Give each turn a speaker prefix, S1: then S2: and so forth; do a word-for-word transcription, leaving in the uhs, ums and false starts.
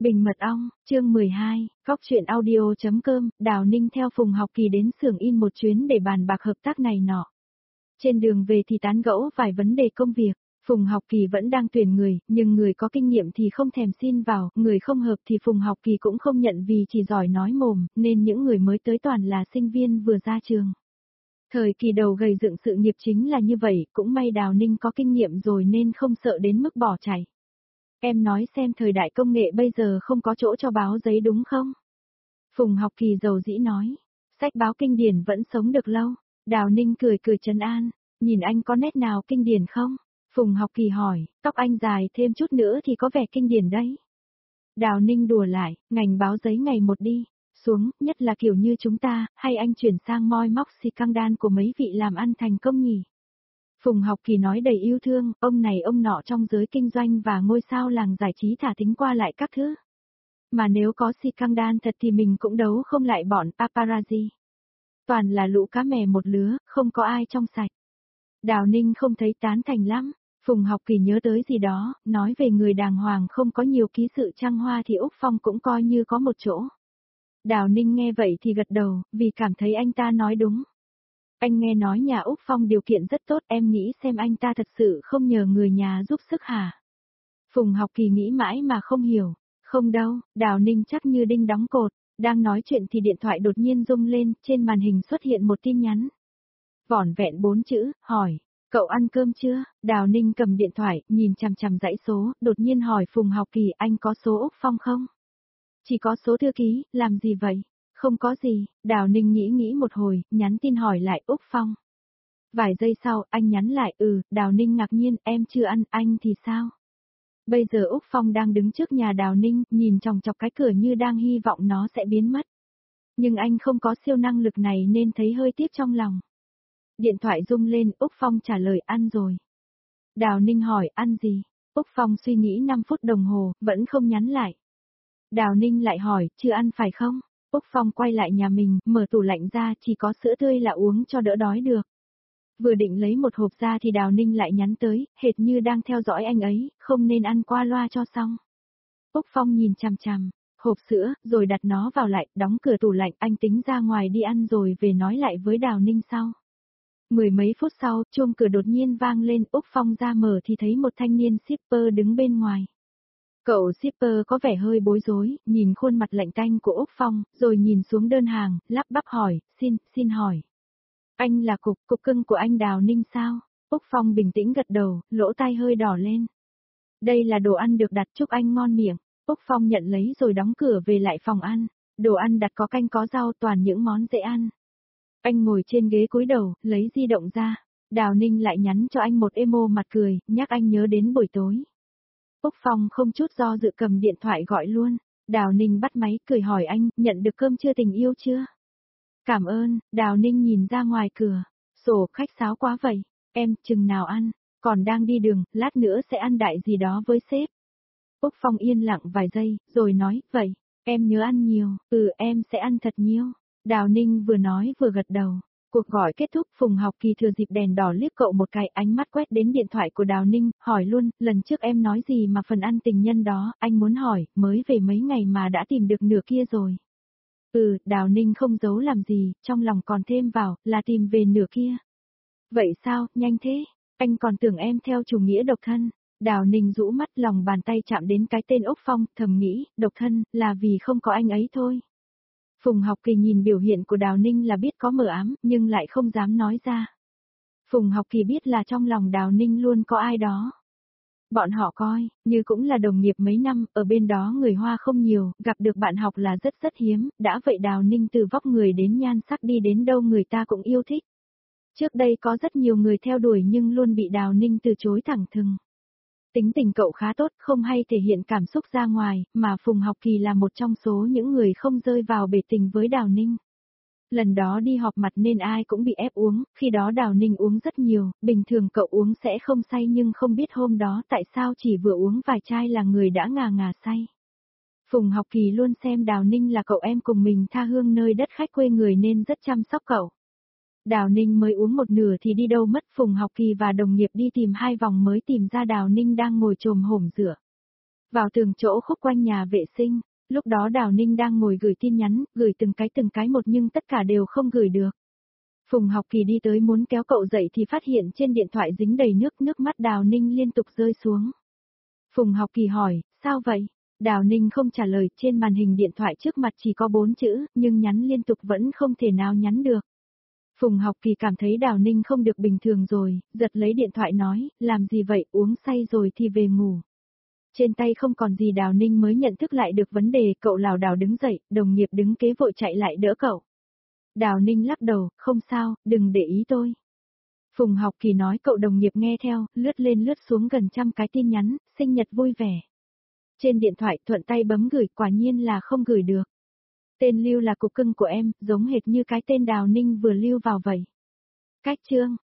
S1: Bình mật ong, chương mười hai, góc truyện audio.com, Đào Ninh theo Phùng Học Kỳ đến xưởng in một chuyến để bàn bạc hợp tác này nọ. Trên đường về thì tán gẫu vài vấn đề công việc, Phùng Học Kỳ vẫn đang tuyển người, nhưng người có kinh nghiệm thì không thèm xin vào, người không hợp thì Phùng Học Kỳ cũng không nhận vì chỉ giỏi nói mồm, nên những người mới tới toàn là sinh viên vừa ra trường. Thời kỳ đầu gầy dựng sự nghiệp chính là như vậy, cũng may Đào Ninh có kinh nghiệm rồi nên không sợ đến mức bỏ chạy. Em nói xem thời đại công nghệ bây giờ không có chỗ cho báo giấy đúng không? Phùng Học Kỳ dầu dĩ nói, sách báo kinh điển vẫn sống được lâu. Đào Ninh cười cười trấn an, nhìn anh có nét nào kinh điển không? Phùng Học Kỳ hỏi, tóc anh dài thêm chút nữa thì có vẻ kinh điển đấy. Đào Ninh đùa lại, ngành báo giấy ngày một đi xuống, nhất là kiểu như chúng ta, hay anh chuyển sang moi móc xì căng đan của mấy vị làm ăn thành công nhỉ? Phùng Học Kỳ nói đầy yêu thương, ông này ông nọ trong giới kinh doanh và ngôi sao làng giải trí thả thính qua lại các thứ. Mà nếu có xì căng đan thật thì mình cũng đấu không lại bọn paparazzi. Toàn là lũ cá mè một lứa, không có ai trong sạch. Đào Ninh không thấy tán thành lắm. Phùng Học Kỳ nhớ tới gì đó, nói về người đàng hoàng không có nhiều ký sự trăng hoa thì Úc Phong cũng coi như có một chỗ. Đào Ninh nghe vậy thì gật đầu, vì cảm thấy anh ta nói đúng. Anh nghe nói nhà Úc Phong điều kiện rất tốt, em nghĩ xem anh ta thật sự không nhờ người nhà giúp sức hả? Phùng Học Kỳ nghĩ mãi mà không hiểu. Không đâu, Đào Ninh chắc như đinh đóng cột. Đang nói chuyện thì điện thoại đột nhiên rung lên, trên màn hình xuất hiện một tin nhắn. Vỏn vẹn bốn chữ, hỏi, cậu ăn cơm chưa? Đào Ninh cầm điện thoại, nhìn chằm chằm dãy số, đột nhiên hỏi Phùng Học Kỳ anh có số Úc Phong không? Chỉ có số thư ký, làm gì vậy? Không có gì, Đào Ninh nghĩ nghĩ một hồi, nhắn tin hỏi lại Úc Phong. Vài giây sau, anh nhắn lại, ừ, Đào Ninh ngạc nhiên, em chưa ăn, anh thì sao? Bây giờ Úc Phong đang đứng trước nhà Đào Ninh, nhìn chòng chọc cái cửa như đang hy vọng nó sẽ biến mất. Nhưng anh không có siêu năng lực này nên thấy hơi tiếc trong lòng. Điện thoại rung lên, Úc Phong trả lời ăn rồi. Đào Ninh hỏi ăn gì? Úc Phong suy nghĩ năm phút đồng hồ, vẫn không nhắn lại. Đào Ninh lại hỏi, chưa ăn phải không? Úc Phong quay lại nhà mình, mở tủ lạnh ra, chỉ có sữa tươi là uống cho đỡ đói được. Vừa định lấy một hộp ra thì Đào Ninh lại nhắn tới, hệt như đang theo dõi anh ấy, không nên ăn qua loa cho xong. Úc Phong nhìn chằm chằm, hộp sữa, rồi đặt nó vào lại, đóng cửa tủ lạnh, anh tính ra ngoài đi ăn rồi về nói lại với Đào Ninh sau. Mười mấy phút sau, chuông cửa đột nhiên vang lên, Úc Phong ra mở thì thấy một thanh niên shipper đứng bên ngoài. Cậu shipper có vẻ hơi bối rối, nhìn khuôn mặt lạnh tanh của Úc Phong, rồi nhìn xuống đơn hàng, lắp bắp hỏi, xin, xin hỏi. Anh là cục, cục cưng của anh Đào Ninh sao? Úc Phong bình tĩnh gật đầu, lỗ tai hơi đỏ lên. Đây là đồ ăn được đặt chúc anh ngon miệng. Úc Phong nhận lấy rồi đóng cửa về lại phòng ăn. Đồ ăn đặt có canh có rau toàn những món dễ ăn. Anh ngồi trên ghế cúi đầu, lấy di động ra. Đào Ninh lại nhắn cho anh một emo mặt cười, nhắc anh nhớ đến buổi tối. Úc Phong không chút do dự cầm điện thoại gọi luôn. Đào Ninh bắt máy, cười hỏi anh, nhận được cơm chưa tình yêu chưa? Cảm ơn, Đào Ninh nhìn ra ngoài cửa. Sổ khách sáo quá vậy. Em, chừng nào ăn? Còn đang đi đường, lát nữa sẽ ăn đại gì đó với sếp. Úc Phong yên lặng vài giây, rồi nói, vậy, em nhớ ăn nhiều, ừ em sẽ ăn thật nhiều. Đào Ninh vừa nói vừa gật đầu. Cuộc gọi kết thúc, Phùng Học Kỳ thừa dịp đèn đỏ liếc cậu một cái, ánh mắt quét đến điện thoại của Đào Ninh, hỏi luôn, lần trước em nói gì mà phần ăn tình nhân đó, anh muốn hỏi, mới về mấy ngày mà đã tìm được nửa kia rồi. Ừ, Đào Ninh không giấu làm gì, trong lòng còn thêm vào, là tìm về nửa kia. Vậy sao, nhanh thế, anh còn tưởng em theo chủ nghĩa độc thân. Đào Ninh rũ mắt, lòng bàn tay chạm đến cái tên Úc Phong, thầm nghĩ, độc thân, là vì không có anh ấy thôi. Phùng Học Kỳ nhìn biểu hiện của Đào Ninh là biết có mờ ám, nhưng lại không dám nói ra. Phùng Học Kỳ biết là trong lòng Đào Ninh luôn có ai đó. Bọn họ coi, như cũng là đồng nghiệp mấy năm, ở bên đó người Hoa không nhiều, gặp được bạn học là rất rất hiếm, đã vậy Đào Ninh từ vóc người đến nhan sắc đi đến đâu người ta cũng yêu thích. Trước đây có rất nhiều người theo đuổi nhưng luôn bị Đào Ninh từ chối thẳng thừng. Tính tình cậu khá tốt, không hay thể hiện cảm xúc ra ngoài, mà Phùng Học Kỳ là một trong số những người không rơi vào bể tình với Đào Ninh. Lần đó đi họp mặt nên ai cũng bị ép uống, khi đó Đào Ninh uống rất nhiều, bình thường cậu uống sẽ không say nhưng không biết hôm đó tại sao chỉ vừa uống vài chai là người đã ngà ngà say. Phùng Học Kỳ luôn xem Đào Ninh là cậu em cùng mình tha hương nơi đất khách quê người nên rất chăm sóc cậu. Đào Ninh mới uống một nửa thì đi đâu mất, Phùng Học Kỳ và đồng nghiệp đi tìm hai vòng mới tìm ra Đào Ninh đang ngồi chồm hổm rửa. Vào tường chỗ khúc quanh nhà vệ sinh, lúc đó Đào Ninh đang ngồi gửi tin nhắn, gửi từng cái từng cái một nhưng tất cả đều không gửi được. Phùng Học Kỳ đi tới muốn kéo cậu dậy thì phát hiện trên điện thoại dính đầy nước, nước mắt Đào Ninh liên tục rơi xuống. Phùng Học Kỳ hỏi, sao vậy? Đào Ninh không trả lời, trên màn hình điện thoại trước mặt chỉ có bốn chữ, nhưng nhắn liên tục vẫn không thể nào nhắn được. Phùng Học Kỳ cảm thấy Đào Ninh không được bình thường rồi, giật lấy điện thoại nói, làm gì vậy, uống say rồi thì về ngủ. Trên tay không còn gì Đào Ninh mới nhận thức lại được vấn đề, cậu lảo đảo đứng dậy, đồng nghiệp đứng kế vội chạy lại đỡ cậu. Đào Ninh lắc đầu, không sao, đừng để ý tôi. Phùng Học Kỳ nói cậu đồng nghiệp nghe theo, lướt lên lướt xuống gần trăm cái tin nhắn, sinh nhật vui vẻ. Trên điện thoại thuận tay bấm gửi, quả nhiên là không gửi được. Tên lưu là cục cưng của em, giống hệt như cái tên Đào Ninh vừa lưu vào vậy. Cách chương